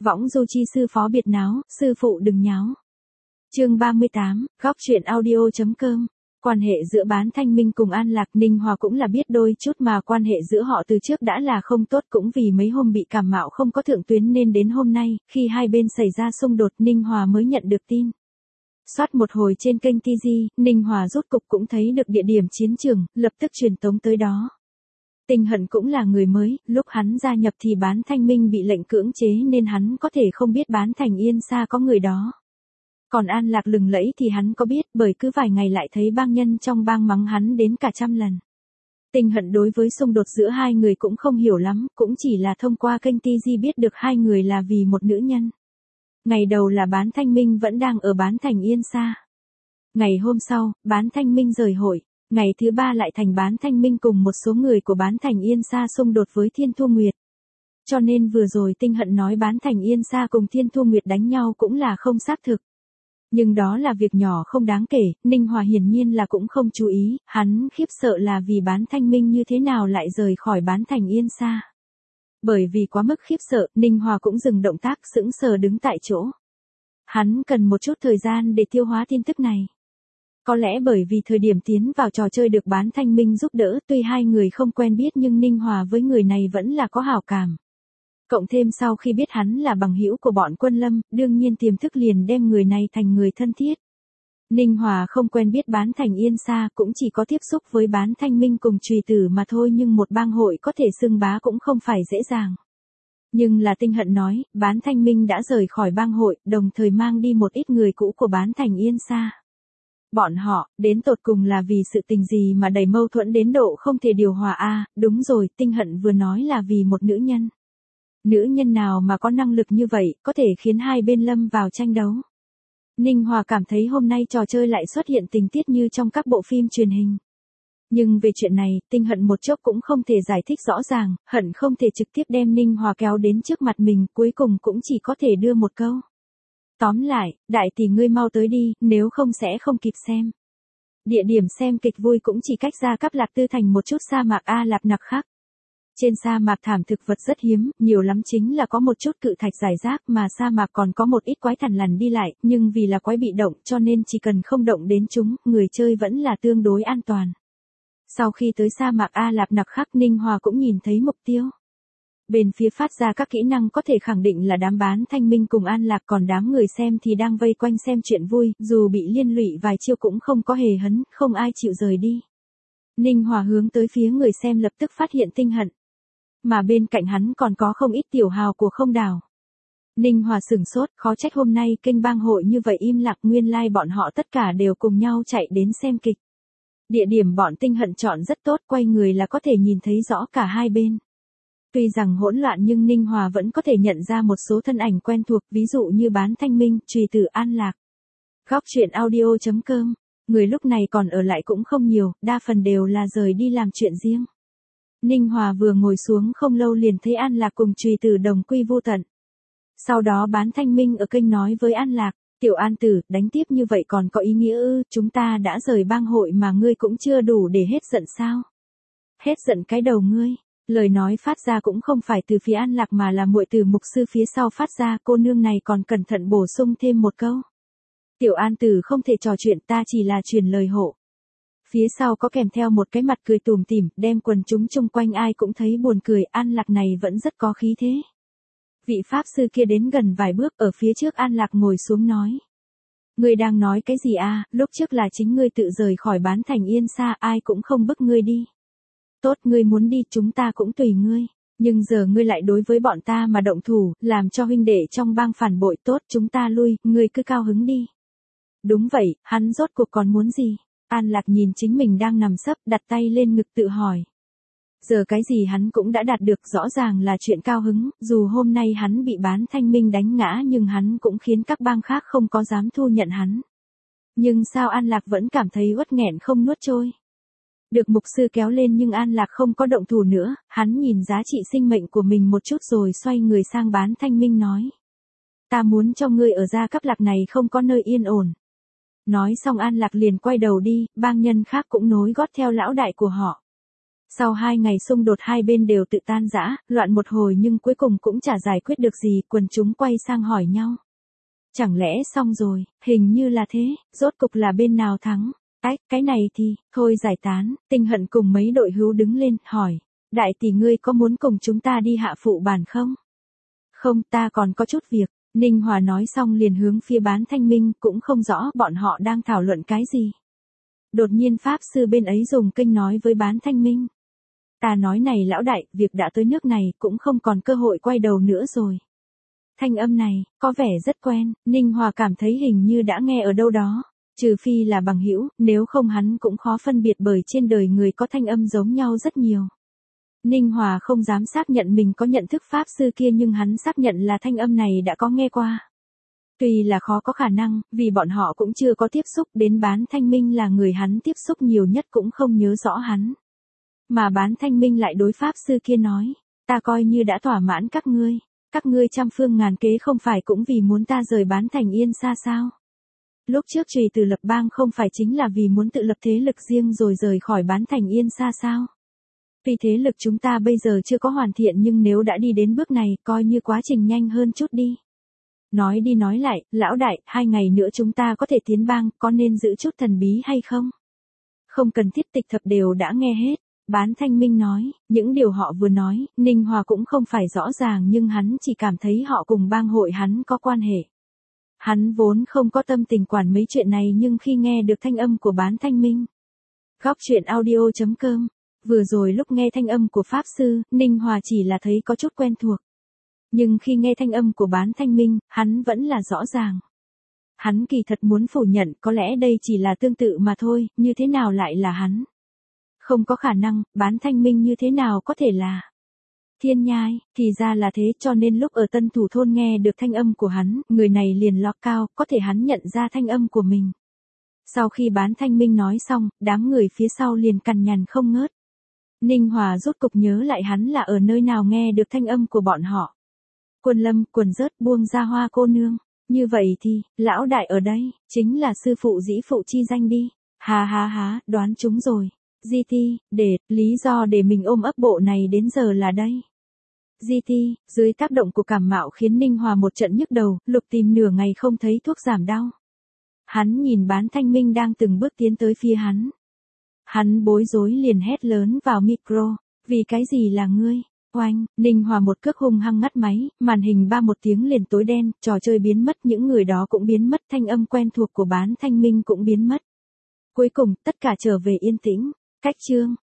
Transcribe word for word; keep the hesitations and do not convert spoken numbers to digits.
Võng du chi sư phó biệt náo, sư phụ đừng nháo. Chương ba mươi tám, góc truyện audio.com. Quan hệ giữa Bán Thanh Minh cùng An Lạc Ninh Hòa cũng là biết đôi chút mà quan hệ giữa họ từ trước đã là không tốt, cũng vì mấy hôm bị cảm mạo không có thượng tuyến nên đến hôm nay, khi hai bên xảy ra xung đột Ninh Hòa mới nhận được tin. Soát một hồi trên kênh ti gi, Ninh Hòa rốt cục cũng thấy được địa điểm chiến trường, lập tức truyền tống tới đó. Tinh Hận cũng là người mới, lúc hắn gia nhập thì Bán Thanh Minh bị lệnh cưỡng chế nên hắn có thể không biết Bán Thành Yên Sa có người đó. Còn An Lạc lừng lẫy thì hắn có biết, bởi cứ vài ngày lại thấy bang nhân trong bang mắng hắn đến cả trăm lần. Tinh Hận đối với xung đột giữa hai người cũng không hiểu lắm, cũng chỉ là thông qua kênh ti gi biết được hai người là vì một nữ nhân. Ngày đầu là Bán Thanh Minh vẫn đang ở Bán Thành Yên Sa. Ngày hôm sau, Bán Thanh Minh rời hội. Ngày thứ ba lại thành Bán Thanh Minh cùng một số người của Bán Thành Yên Sa xung đột với Thiên Thu Nguyệt. Cho nên vừa rồi Tinh Hận nói Bán Thành Yên Sa cùng Thiên Thu Nguyệt đánh nhau cũng là không xác thực. Nhưng đó là việc nhỏ không đáng kể, Ninh Hòa hiển nhiên là cũng không chú ý, hắn khiếp sợ là vì Bán Thanh Minh như thế nào lại rời khỏi Bán Thành Yên Sa. Bởi vì quá mức khiếp sợ, Ninh Hòa cũng dừng động tác sững sờ đứng tại chỗ. Hắn cần một chút thời gian để tiêu hóa tin tức này. Có lẽ bởi vì thời điểm tiến vào trò chơi được Bán Thanh Minh giúp đỡ, tuy hai người không quen biết nhưng Ninh Hòa với người này vẫn là có hảo cảm. Cộng thêm sau khi biết hắn là bằng hữu của bọn Quân Lâm, đương nhiên tiềm thức liền đem người này thành người thân thiết. Ninh Hòa không quen biết Bán Thành Yên Sa, cũng chỉ có tiếp xúc với Bán Thanh Minh cùng Trùy Tử mà thôi, nhưng một bang hội có thể xưng bá cũng không phải dễ dàng. Nhưng là Tinh Hận nói, Bán Thanh Minh đã rời khỏi bang hội, đồng thời mang đi một ít người cũ của Bán Thành Yên Sa. Bọn họ, đến tột cùng là vì sự tình gì mà đầy mâu thuẫn đến độ không thể điều hòa a à, đúng rồi, Tinh Hận vừa nói là vì một nữ nhân. Nữ nhân nào mà có năng lực như vậy, có thể khiến hai bên lâm vào tranh đấu. Ninh Hòa cảm thấy hôm nay trò chơi lại xuất hiện tình tiết như trong các bộ phim truyền hình. Nhưng về chuyện này, Tinh Hận một chốc cũng không thể giải thích rõ ràng, hận không thể trực tiếp đem Ninh Hòa kéo đến trước mặt mình, cuối cùng cũng chỉ có thể đưa một câu. Tóm lại, đại tỷ ngươi mau tới đi, nếu không sẽ không kịp xem. Địa điểm xem kịch vui cũng chỉ cách ra Cáp Lạc Tư thành một chút sa mạc A Lạp Nặc khác. Trên sa mạc thảm thực vật rất hiếm, nhiều lắm chính là có một chút cự thạch rải rác, mà sa mạc còn có một ít quái thằn lằn đi lại, nhưng vì là quái bị động cho nên chỉ cần không động đến chúng, người chơi vẫn là tương đối an toàn. Sau khi tới sa mạc A Lạp Nặc khác, Ninh Hòa cũng nhìn thấy mục tiêu. Bên phía phát ra các kỹ năng có thể khẳng định là đám Bán Thanh Minh cùng An Lạc, còn đám người xem thì đang vây quanh xem chuyện vui, dù bị liên lụy vài chiêu cũng không có hề hấn, không ai chịu rời đi. Ninh Hòa hướng tới phía người xem lập tức phát hiện Tinh Hận. Mà bên cạnh hắn còn có không ít tiểu hào của Không Đảo. Ninh Hòa sửng sốt, khó trách hôm nay kênh bang hội như vậy im lặng, nguyên lai like bọn họ tất cả đều cùng nhau chạy đến xem kịch. Địa điểm bọn Tinh Hận chọn rất tốt, quay người là có thể nhìn thấy rõ cả hai bên. Tuy rằng hỗn loạn nhưng Ninh Hòa vẫn có thể nhận ra một số thân ảnh quen thuộc, ví dụ như Bán Thanh Minh, Trùy Tử, An Lạc. Góc truyện audio.com. Người lúc này còn ở lại cũng không nhiều, đa phần đều là rời đi làm chuyện riêng. Ninh Hòa vừa ngồi xuống không lâu liền thấy An Lạc cùng Trùy Tử đồng quy vô tận. Sau đó Bán Thanh Minh ở kênh nói với An Lạc, tiểu An Tử, đánh tiếp như vậy còn có ý nghĩa ư, chúng ta đã rời bang hội mà ngươi cũng chưa đủ để hết giận sao? Hết giận cái đầu ngươi. Lời nói phát ra cũng không phải từ phía An Lạc mà là muội từ mục sư phía sau phát ra, cô nương này còn cẩn thận bổ sung thêm một câu. Tiểu An Tử không thể trò chuyện, ta chỉ là truyền lời hộ. Phía sau có kèm theo một cái mặt cười tủm tỉm, đem quần chúng chung quanh ai cũng thấy buồn cười, An Lạc này vẫn rất có khí thế. Vị pháp sư kia đến gần vài bước, ở phía trước An Lạc ngồi xuống nói. Ngươi đang nói cái gì à, lúc trước là chính ngươi tự rời khỏi Bán Thành Yên Sa, ai cũng không bức ngươi đi. Tốt, ngươi muốn đi chúng ta cũng tùy ngươi, nhưng giờ ngươi lại đối với bọn ta mà động thủ, làm cho huynh đệ trong bang phản bội, tốt chúng ta lui, ngươi cứ cao hứng đi. Đúng vậy, hắn rốt cuộc còn muốn gì? An Lạc nhìn chính mình đang nằm sấp, đặt tay lên ngực tự hỏi. Giờ cái gì hắn cũng đã đạt được, rõ ràng là chuyện cao hứng, dù hôm nay hắn bị Bán Thanh Minh đánh ngã nhưng hắn cũng khiến các bang khác không có dám thu nhận hắn. Nhưng sao An Lạc vẫn cảm thấy uất nghẹn không nuốt trôi? Được mục sư kéo lên nhưng An Lạc không có động thủ nữa, hắn nhìn giá trị sinh mệnh của mình một chút rồi xoay người sang Bán Thanh Minh nói. Ta muốn cho ngươi ở Gia Cáp Lạc này không có nơi yên ổn. Nói xong An Lạc liền quay đầu đi, bang nhân khác cũng nối gót theo lão đại của họ. Sau hai ngày xung đột hai bên đều tự tan rã, loạn một hồi nhưng cuối cùng cũng chả giải quyết được gì, quần chúng quay sang hỏi nhau. Chẳng lẽ xong rồi, hình như là thế, rốt cục là bên nào thắng? Ách, cái này thì, thôi giải tán, Tinh Hận cùng mấy đội hữu đứng lên, hỏi. Đại tỷ ngươi có muốn cùng chúng ta đi hạ phụ bản không? Không, ta còn có chút việc. Ninh Hòa nói xong liền hướng phía Bán Thanh Minh, cũng không rõ bọn họ đang thảo luận cái gì. Đột nhiên Pháp Sư bên ấy dùng kinh nói với Bán Thanh Minh. Ta nói này lão đại, việc đã tới nước này cũng không còn cơ hội quay đầu nữa rồi. Thanh âm này, có vẻ rất quen, Ninh Hòa cảm thấy hình như đã nghe ở đâu đó. Trừ phi là bằng hữu, nếu không hắn cũng khó phân biệt bởi trên đời người có thanh âm giống nhau rất nhiều. Ninh Hòa không dám xác nhận mình có nhận thức Pháp Sư kia nhưng hắn xác nhận là thanh âm này đã có nghe qua. Tuy là khó có khả năng, vì bọn họ cũng chưa có tiếp xúc đến Bán Thanh Minh là người hắn tiếp xúc nhiều nhất cũng không nhớ rõ hắn. Mà Bán Thanh Minh lại đối Pháp Sư kia nói, ta coi như đã thỏa mãn các ngươi, các ngươi trăm phương ngàn kế không phải cũng vì muốn ta rời Bán Thành Yên xa sao. Lúc trước Trùy Tử lập bang không phải chính là vì muốn tự lập thế lực riêng rồi rời khỏi Bán Thành Yên xa sao. Vì thế lực chúng ta bây giờ chưa có hoàn thiện nhưng nếu đã đi đến bước này coi như quá trình nhanh hơn chút đi. Nói đi nói lại, lão đại, hai ngày nữa chúng ta có thể tiến bang, có nên giữ chút thần bí hay không? Không cần thiết, tịch thập đều đã nghe hết. Bán Thanh Minh nói, những điều họ vừa nói, Ninh Hòa cũng không phải rõ ràng nhưng hắn chỉ cảm thấy họ cùng bang hội hắn có quan hệ. Hắn vốn không có tâm tình quản mấy chuyện này nhưng khi nghe được thanh âm của Bán Thanh Minh. Góc truyện audio chấm com. Vừa rồi lúc nghe thanh âm của Pháp Sư, Ninh Hòa chỉ là thấy có chút quen thuộc. Nhưng khi nghe thanh âm của Bán Thanh Minh, hắn vẫn là rõ ràng. Hắn kỳ thật muốn phủ nhận có lẽ đây chỉ là tương tự mà thôi, như thế nào lại là hắn. Không có khả năng, Bán Thanh Minh như thế nào có thể là Thiên Nhai, thì ra là thế cho nên lúc ở Tân Thủ Thôn nghe được thanh âm của hắn, người này liền lọt cao, có thể hắn nhận ra thanh âm của mình. Sau khi Bán Thanh Minh nói xong, đám người phía sau liền cằn nhằn không ngớt. Ninh Hòa rốt cục nhớ lại hắn là ở nơi nào nghe được thanh âm của bọn họ. Quân Lâm, quần rớt buông ra Hoa cô nương. Như vậy thì, lão đại ở đây, chính là sư phụ dĩ phụ chi danh đi. Hà hà hà, đoán chúng rồi. Di Ti, để, lý do để mình ôm ấp bộ này đến giờ là đây. Di Ti, dưới tác động của cảm mạo khiến Ninh Hòa một trận nhức đầu, lục tìm nửa ngày không thấy thuốc giảm đau. Hắn nhìn Bán Thanh Minh đang từng bước tiến tới phía hắn. Hắn bối rối liền hét lớn vào micro, vì cái gì là ngươi? Oanh, Ninh Hòa một cước hung hăng ngắt máy, màn hình ba một tiếng liền tối đen, trò chơi biến mất, những người đó cũng biến mất, thanh âm quen thuộc của Bán Thanh Minh cũng biến mất. Cuối cùng, tất cả trở về yên tĩnh. Cách chương